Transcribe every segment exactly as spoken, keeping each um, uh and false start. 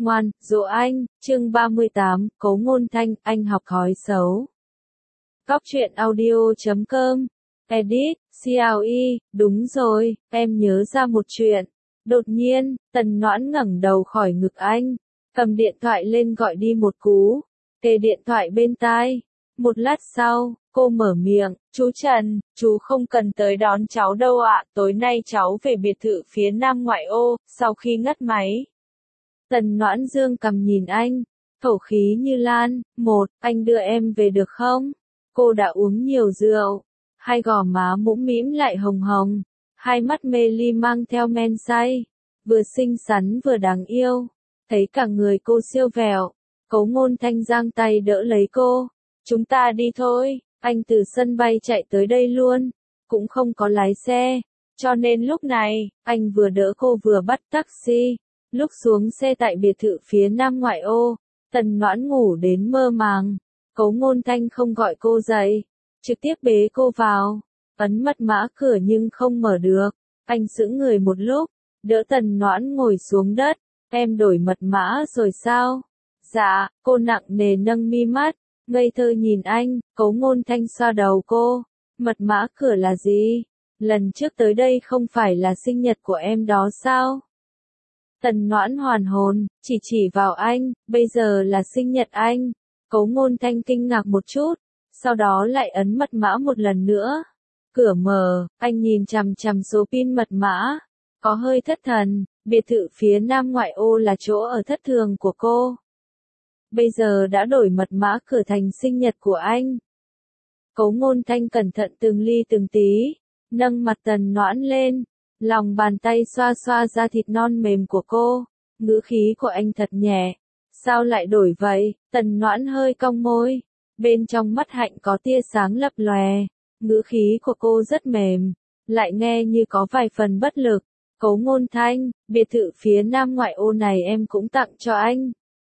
Ngoan, dỗ anh, chương ba mươi tám, Cấu Ngôn Thanh, anh học thói xấu. Cóc truyện audio chấm com, edit, xê lờ e, đúng rồi, em nhớ ra một chuyện. Đột nhiên, Tần Noãn ngẩng đầu khỏi ngực anh, cầm điện thoại lên gọi đi một cú, kề điện thoại bên tai. Một lát sau, cô mở miệng, chú Trần, chú không cần tới đón cháu đâu ạ, tối nay cháu về biệt thự phía nam ngoại ô, sau khi ngắt máy. Tần Noãn dương cầm nhìn anh, khẩu khí như lan, một, anh đưa em về được không? Cô đã uống nhiều rượu, hai gò má mũm mĩm lại hồng hồng, hai mắt mê ly mang theo men say, vừa xinh xắn vừa đáng yêu, thấy cả người cô siêu vẹo. Cấu Ngôn Thanh giang tay đỡ lấy cô, chúng ta đi thôi, anh từ sân bay chạy tới đây luôn, cũng không có lái xe, cho nên lúc này, anh vừa đỡ cô vừa bắt taxi. Lúc xuống xe tại biệt thự phía nam ngoại ô, Tần Noãn ngủ đến mơ màng. Cấu Ngôn Thanh không gọi cô dậy, trực tiếp bế cô vào, ấn mật mã cửa nhưng không mở được. Anh sững người một lúc, đỡ Tần Noãn ngồi xuống đất. Em đổi mật mã rồi sao? Dạ, cô nặng nề nâng mi mắt, ngây thơ nhìn anh. Cấu Ngôn Thanh xoa đầu cô. Mật mã cửa là gì? Lần trước tới đây không phải là sinh nhật của em đó sao? Tần Noãn hoàn hồn, chỉ chỉ vào anh, bây giờ là sinh nhật anh. Cấu Ngôn Thanh kinh ngạc một chút, sau đó lại ấn mật mã một lần nữa. Cửa mở, anh nhìn chằm chằm số pin mật mã, có hơi thất thần, biệt thự phía nam ngoại ô là chỗ ở thất thường của cô. Bây giờ đã đổi mật mã cửa thành sinh nhật của anh. Cấu Ngôn Thanh cẩn thận từng ly từng tí, nâng mặt Tần Noãn lên. Lòng bàn tay xoa xoa da thịt non mềm của cô, ngữ khí của anh thật nhẹ. Sao lại đổi vậy? Tần Noãn hơi cong môi, bên trong mắt hạnh có tia sáng lập lòe, ngữ khí của cô rất mềm, lại nghe như có vài phần bất lực. Cấu Ngôn Thanh, biệt thự phía nam ngoại ô này em cũng tặng cho anh.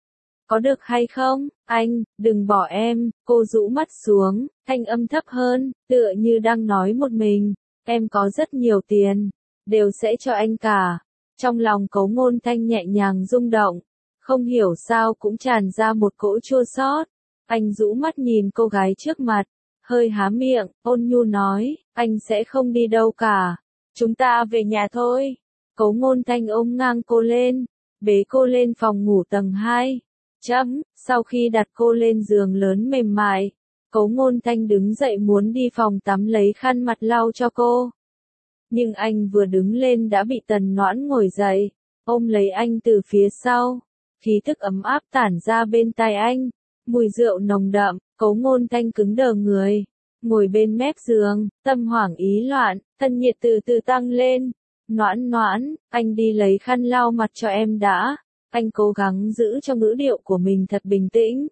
Có được hay không? Anh, đừng bỏ em. Cô rũ mắt xuống, thanh âm thấp hơn, tựa như đang nói một mình. Em có rất nhiều tiền, đều sẽ cho anh cả. Trong lòng Cấu Ngôn Thanh nhẹ nhàng rung động, không hiểu sao cũng tràn ra một cỗ chua xót. Anh rũ mắt nhìn cô gái trước mặt, hơi há miệng, ôn nhu nói, anh sẽ không đi đâu cả. Chúng ta về nhà thôi. Cấu Ngôn Thanh ôm ngang cô lên, bế cô lên phòng ngủ tầng hai. Chấm, sau khi đặt cô lên giường lớn mềm mại, Cấu Ngôn Thanh đứng dậy muốn đi phòng tắm lấy khăn mặt lau cho cô. Nhưng anh vừa đứng lên đã bị Tần Noãn ngồi dậy, ôm lấy anh từ phía sau, khí thức ấm áp tản ra bên tai anh, mùi rượu nồng đậm. Cấu Ngôn Thanh cứng đờ người, ngồi bên mép giường, tâm hoảng ý loạn, thân nhiệt từ từ tăng lên. Noãn Noãn, anh đi lấy khăn lau mặt cho em đã. Anh cố gắng giữ cho ngữ điệu của mình thật bình tĩnh.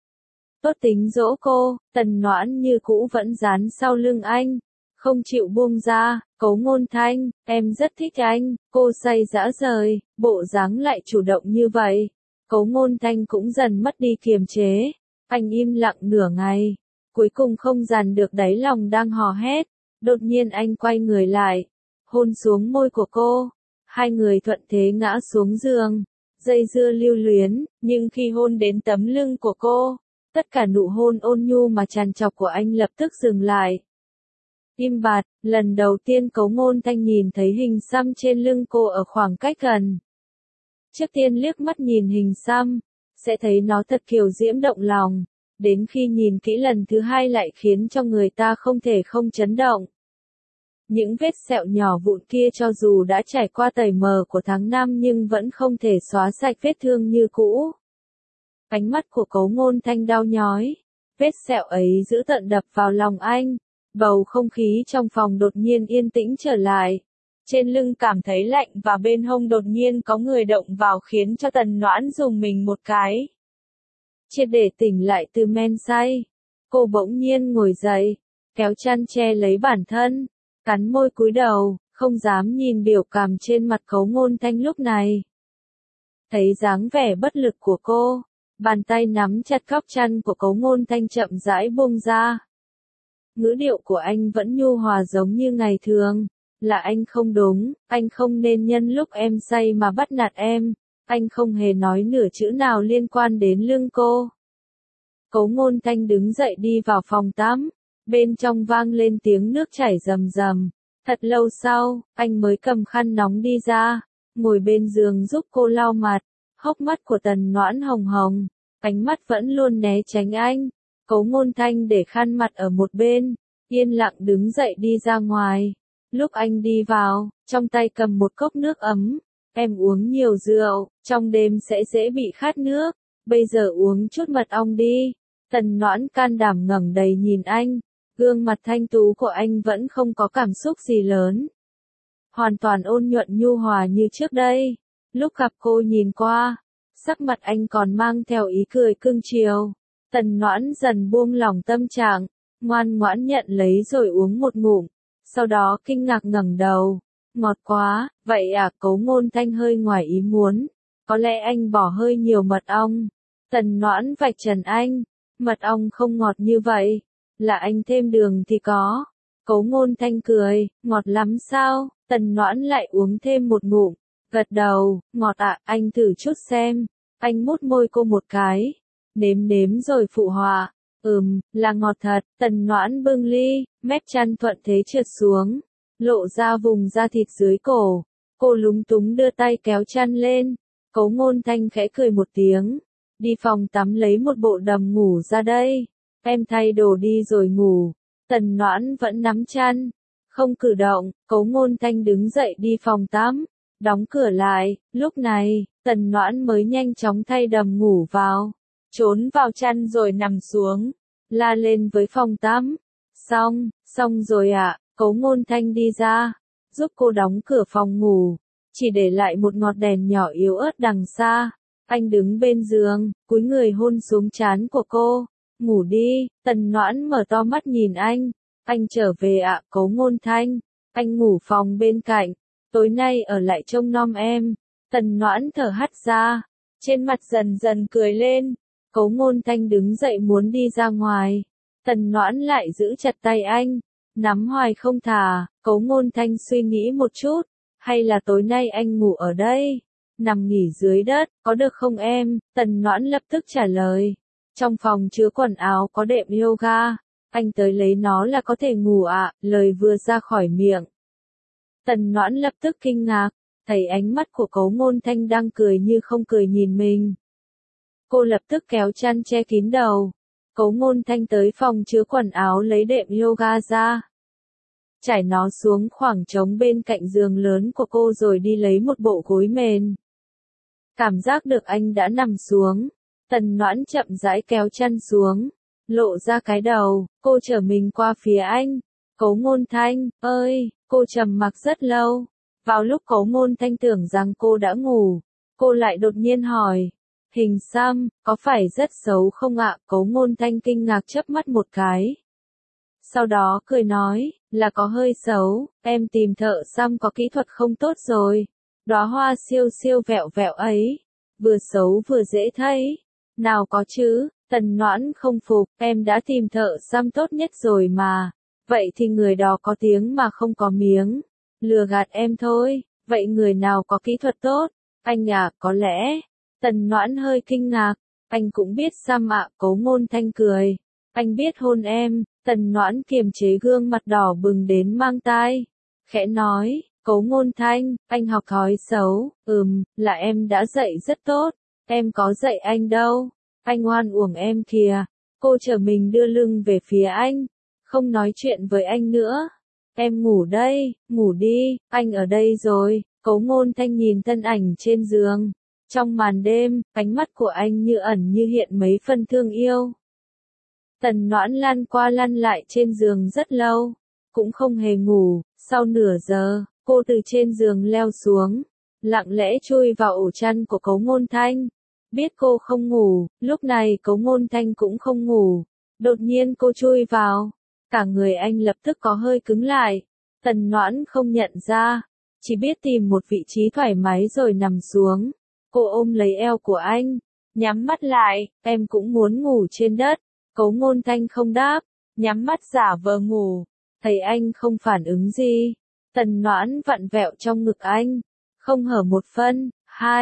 Tốt tính dỗ cô. Tần Noãn như cũ vẫn dán sau lưng anh, không chịu buông ra. Cấu Ngôn Thanh, em rất thích anh. Cô say dã rời, bộ dáng lại chủ động như vậy. Cấu Ngôn Thanh cũng dần mất đi kiềm chế. Anh im lặng nửa ngày, cuối cùng không dằn được đáy lòng đang hò hét. Đột nhiên anh quay người lại, hôn xuống môi của cô. Hai người thuận thế ngã xuống giường, dây dưa lưu luyến, nhưng khi hôn đến tấm lưng của cô, tất cả nụ hôn ôn nhu mà tràn trọc của anh lập tức dừng lại. Im bặt, lần đầu tiên Cấu Ngôn Thanh nhìn thấy hình xăm trên lưng cô ở khoảng cách gần. Trước tiên liếc mắt nhìn hình xăm, sẽ thấy nó thật kiều diễm động lòng, đến khi nhìn kỹ lần thứ hai lại khiến cho người ta không thể không chấn động. Những vết sẹo nhỏ vụn kia cho dù đã trải qua tẩy mờ của tháng năm nhưng vẫn không thể xóa sạch vết thương như cũ. Ánh mắt của Cấu Ngôn Thanh đau nhói, vết sẹo ấy dữ tợn đập vào lòng anh. Bầu không khí trong phòng đột nhiên yên tĩnh trở lại. Trên lưng cảm thấy lạnh và bên hông đột nhiên có người động vào khiến cho Tần Noãn dùng mình một cái. Triệt để tỉnh lại từ men say, cô bỗng nhiên ngồi dậy, kéo chăn che lấy bản thân, cắn môi cúi đầu, không dám nhìn biểu cảm trên mặt Cấu Ngôn Thanh lúc này. Thấy dáng vẻ bất lực của cô, bàn tay nắm chặt góc chăn của Cấu Ngôn Thanh chậm rãi buông ra. Ngữ điệu của anh vẫn nhu hòa giống như ngày thường. Là anh không đúng, anh không nên nhân lúc em say mà bắt nạt em. Anh không hề nói nửa chữ nào liên quan đến lưng cô. Cố Ngôn Thanh đứng dậy đi vào phòng tắm, bên trong vang lên tiếng nước chảy rầm rầm. Thật lâu sau, anh mới cầm khăn nóng đi ra, ngồi bên giường giúp cô lau mặt. Hốc mắt của Tần Noãn hồng hồng, ánh mắt vẫn luôn né tránh anh. Cố Ngôn Thanh để khăn mặt ở một bên, yên lặng đứng dậy đi ra ngoài. Lúc anh đi vào, trong tay cầm một cốc nước ấm. Em uống nhiều rượu, trong đêm sẽ dễ bị khát nước, bây giờ uống chút mật ong đi. Tần Noãn can đảm ngẩng đầy nhìn anh, gương mặt thanh tú của anh vẫn không có cảm xúc gì lớn. Hoàn toàn ôn nhuận nhu hòa như trước đây. Lúc gặp cô nhìn qua, sắc mặt anh còn mang theo ý cười cưng chiều. Tần Noãn dần buông lỏng tâm trạng, ngoan ngoãn nhận lấy rồi uống một ngụm, sau đó kinh ngạc ngẩng đầu. Ngọt quá, vậy à? Cố Ngôn Thanh hơi ngoài ý muốn. Có lẽ anh bỏ hơi nhiều mật ong. Tần Noãn vạch trần anh, mật ong không ngọt như vậy, là anh thêm đường thì có. Cố Ngôn Thanh cười, ngọt lắm sao? Tần Noãn lại uống thêm một ngụm, gật đầu, ngọt ạ, anh thử chút xem. Anh mút môi cô một cái, nếm nếm rồi phụ họa, ừm, là ngọt thật. Tần Noãn bưng ly, mép chăn thuận thế trượt xuống, lộ ra vùng da thịt dưới cổ. Cô lúng túng đưa tay kéo chăn lên. Cố Ngôn Thanh khẽ cười một tiếng, đi phòng tắm lấy một bộ đầm ngủ ra đây. Em thay đồ đi rồi ngủ. Tần Noãn vẫn nắm chăn, không cử động. Cố Ngôn Thanh đứng dậy đi phòng tắm, đóng cửa lại. Lúc này, Tần Noãn mới nhanh chóng thay đầm ngủ vào, trốn vào chăn rồi nằm xuống, la lên với phòng tắm. Xong, xong rồi ạ. Cố Ngôn Thanh đi ra, giúp cô đóng cửa phòng ngủ, chỉ để lại một ngọn đèn nhỏ yếu ớt đằng xa. Anh đứng bên giường, cúi người hôn xuống trán của cô. Ngủ đi. Tần Noãn mở to mắt nhìn anh. Anh trở về ạ. Cố Ngôn Thanh. Anh ngủ phòng bên cạnh, tối nay ở lại trông nom em. Tần Noãn thở hắt ra, trên mặt dần dần cười lên. Cố Ngôn Thanh đứng dậy muốn đi ra ngoài. Tần Noãn lại giữ chặt tay anh, nắm hoài không thả. Cố Ngôn Thanh suy nghĩ một chút, hay là tối nay anh ngủ ở đây, nằm nghỉ dưới đất, có được không em? Tần Noãn lập tức trả lời. Trong phòng chứa quần áo có đệm yoga, anh tới lấy nó là có thể ngủ ạ. Lời vừa ra khỏi miệng, Tần Noãn lập tức kinh ngạc, thấy ánh mắt của Cố Ngôn Thanh đang cười như không cười nhìn mình. Cô lập tức kéo chăn che kín đầu. Cố Ngôn Thanh tới phòng chứa quần áo lấy đệm yoga ra, trải nó xuống khoảng trống bên cạnh giường lớn của cô rồi đi lấy một bộ gối mền. Cảm giác được anh đã nằm xuống, Tần Noãn chậm rãi kéo chăn xuống, lộ ra cái đầu. Cô trở mình qua phía anh. Cố Ngôn Thanh, ơi. Cô trầm mặc rất lâu. Vào lúc Cố Ngôn Thanh tưởng rằng cô đã ngủ, cô lại đột nhiên hỏi, hình xăm, có phải rất xấu không ạ? Cố Ngôn Thanh kinh ngạc chớp mắt một cái, sau đó cười nói, là có hơi xấu. Em tìm thợ xăm có kỹ thuật không tốt rồi. Đóa hoa siêu siêu vẹo vẹo ấy, vừa xấu vừa dễ thấy. Nào có chứ. Tần Noãn không phục, em đã tìm thợ xăm tốt nhất rồi mà. Vậy thì người đó có tiếng mà không có miếng, lừa gạt em thôi. Vậy người nào có kỹ thuật tốt? Anh à, có lẽ. Tần Noãn hơi kinh ngạc, anh cũng biết xăm ạ. Cố Ngôn Thanh cười, anh biết hôn em. Tần Noãn kiềm chế gương mặt đỏ bừng đến mang tai, khẽ nói, Cố Ngôn Thanh, anh học thói xấu. Ừm, là em đã dạy rất tốt. Em có dạy anh đâu. Anh oan uổng em kìa. Cô trở mình đưa lưng về phía anh, không nói chuyện với anh nữa. Em ngủ đây, ngủ đi, anh ở đây rồi. Cố Ngôn Thanh nhìn thân ảnh trên giường. Trong màn đêm, ánh mắt của anh như ẩn như hiện mấy phân thương yêu. Tần Noãn lăn qua lăn lại trên giường rất lâu, cũng không hề ngủ. Sau nửa giờ, cô từ trên giường leo xuống, lặng lẽ chui vào ổ chăn của Cố Ngôn Thanh. Biết cô không ngủ, lúc này Cố Ngôn Thanh cũng không ngủ. Đột nhiên cô chui vào, cả người anh lập tức có hơi cứng lại. Tần Noãn không nhận ra, chỉ biết tìm một vị trí thoải mái rồi nằm xuống. Cô ôm lấy eo của anh, nhắm mắt lại, em cũng muốn ngủ trên đất. Cố Ngôn Thanh không đáp, nhắm mắt giả vờ ngủ. Thấy anh không phản ứng gì, Tần Noãn vặn vẹo trong ngực anh, không hở một phân. Hai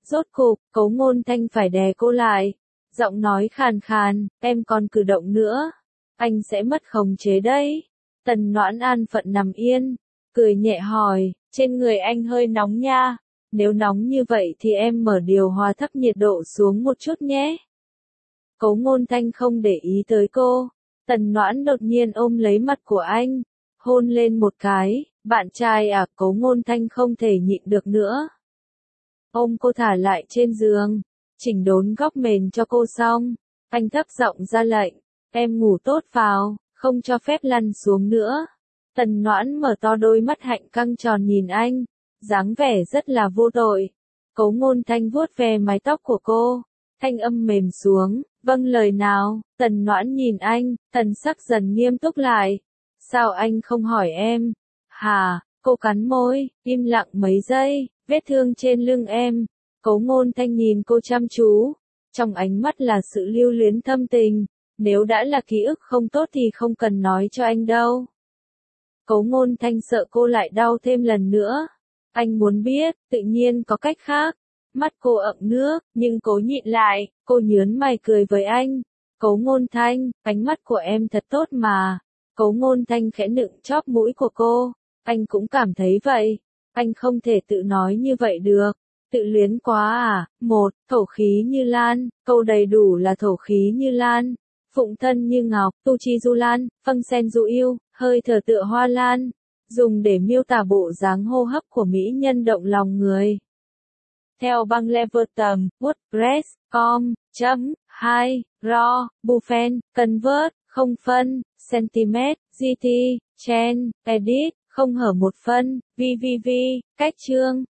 Rốt cục, Cố Ngôn Thanh phải đè cô lại. Giọng nói khàn khàn, em còn cử động nữa. Anh sẽ mất khống chế đấy. Tần Noãn an phận nằm yên. Cười nhẹ hỏi, trên người anh hơi nóng nha. Nếu nóng như vậy thì em mở điều hòa thấp nhiệt độ xuống một chút nhé. Cố Ngôn Thanh không để ý tới cô. Tần Noãn đột nhiên ôm lấy mặt của anh. Hôn lên một cái. Bạn trai à, Cố Ngôn Thanh không thể nhịn được nữa. Ôm cô thả lại trên giường. Chỉnh đốn góc mền cho cô xong. Anh thấp giọng ra lệnh. Em ngủ tốt vào, không cho phép lăn xuống nữa. Tần Noãn mở to đôi mắt hạnh căng tròn nhìn anh. Dáng vẻ rất là vô tội. Cố Ngôn Thanh vuốt ve mái tóc của cô. Thanh âm mềm xuống. Vâng lời nào. Tần Noãn nhìn anh, thần sắc dần nghiêm túc lại. Sao anh không hỏi em? Hà, cô cắn môi, im lặng mấy giây. Vết thương trên lưng em. Cố Ngôn Thanh nhìn cô chăm chú. Trong ánh mắt là sự lưu luyến thâm tình. Nếu đã là ký ức không tốt thì không cần nói cho anh đâu. Cố Ngôn Thanh sợ cô lại đau thêm lần nữa. Anh muốn biết, tự nhiên có cách khác. Mắt cô ậm nước, nhưng cố nhịn lại, cô nhớn mày cười với anh. Cố Ngôn Thanh, ánh mắt của em thật tốt mà. Cố Ngôn Thanh khẽ nựng chóp mũi của cô. Anh cũng cảm thấy vậy. Anh không thể tự nói như vậy được. Tự luyến quá à. Một, thổ khí như lan, câu đầy đủ là thổ khí như lan. Phụng thân như ngọc, tu chi du lan, phăng sen du yêu, hơi thở tựa hoa lan. Dùng để miêu tả bộ dáng hô hấp của mỹ nhân động lòng người. Theo băng Leverton, WordPress, com, chấm, hai, raw, buffen, convert, không phân, centimet, gt, chen, edit, không hở một phân, vvv, cách chương.